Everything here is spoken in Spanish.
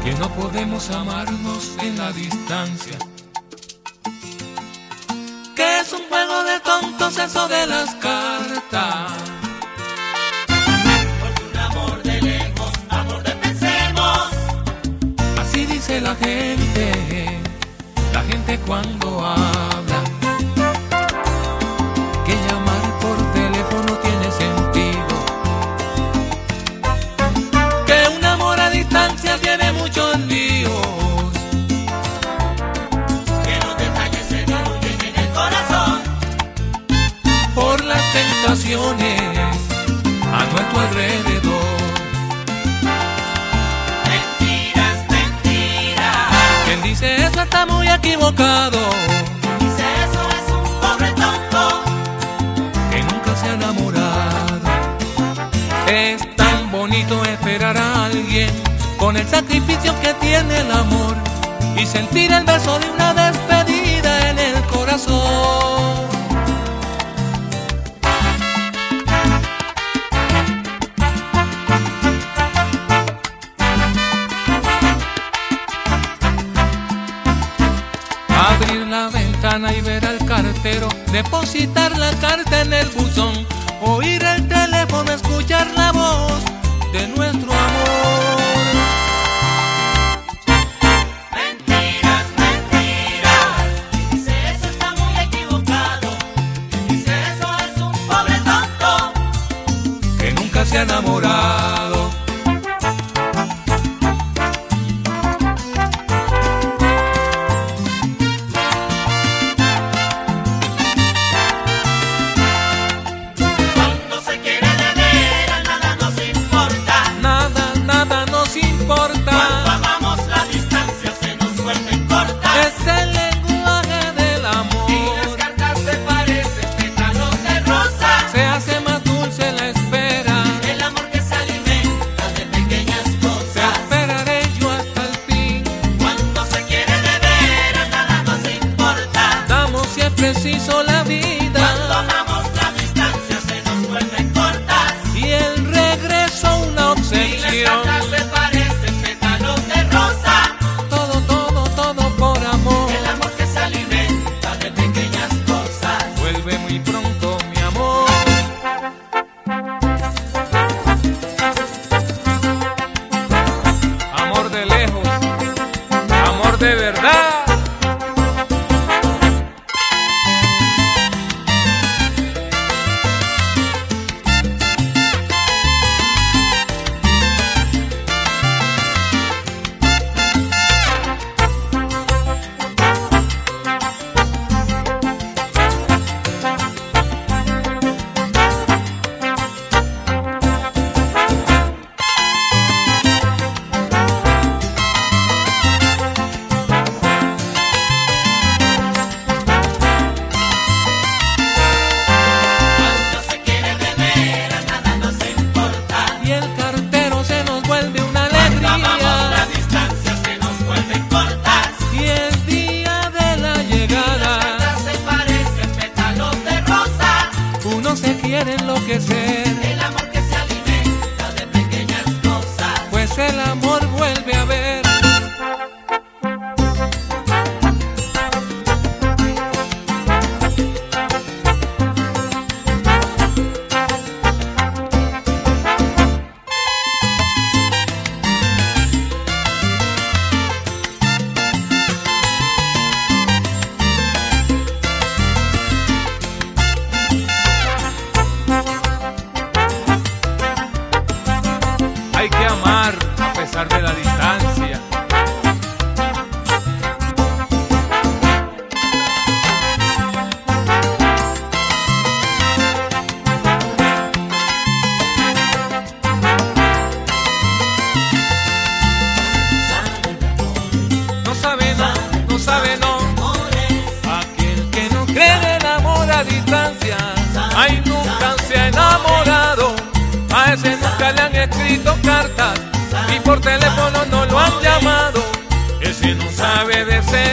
que no podemos amarnos en la distancia, que es un juego de tontos eso de las cartas. Porque un amor de lejos, amor de pensemos. Así dice la gente cuando habla, que llamar por teléfono tiene sentido, que un amor a distancia tiene muchos líos, Que los detalles se diluyen en el corazón. por las tentaciones a nuestro alrededor. Mentiras, mentiras. Quien dice eso está muy equivocado, Dice eso es un pobre tonto. que nunca se ha enamorado. Es tan bonito esperar a alguien con el sacrificio que tiene el amor y sentir el beso de una despedida en el corazón. Abrir la ventana y ver al cartero depositar la carta en el buzón, oír el teléfono, escuchar la voz de nuestro amor. Mentiras, mentiras. Dice eso está muy equivocado. Dice eso es un pobre tonto. Que nunca se ha enamorado. Cuando se quiere de veras nada nos importa. Nada, nada nos importa. Cuando amamos la distancia se nos vuelve corta. Es el lenguaje del Y las amor. cartas se parecen pétalos de rosa. Se hace más dulce la espera. El amor que se alimenta de pequeñas Te cosas. esperaré yo hasta el fin. Cuando se quiere de veras nada nos importa. Damos si es preciso la vida. Cuando amamos la distancia se nos vuelve cortas. Y el regreso una Y las obsesión. cartas se parecen pétalos de rosa. Todo, todo, todo por amor. El amor que se alimenta de pequeñas cosas. Vuelve muy pronto, mi amor. Amor de lejos, amor de verdad. Cuando se quiere de veras nada nos importa. Y el cartero se nos vuelve una Cuando amamos la alegría. distancia se nos vuelve cortas. Y el día de la Y las llegada cartas se parecen pétalos de rosa. uno se quiere enloquecer, El amor que se alimenta de pequeñas cosas. pues el amor vuelve a ver. Hay que amar a pesar de la distancia. No sabe, no, no sabe, no. Aquel que no cree en el amor a distancia, ay, nunca se ha enamorado. A ese nunca le han escrito cartas y por teléfono no lo han llamado. Ese no sabe de ser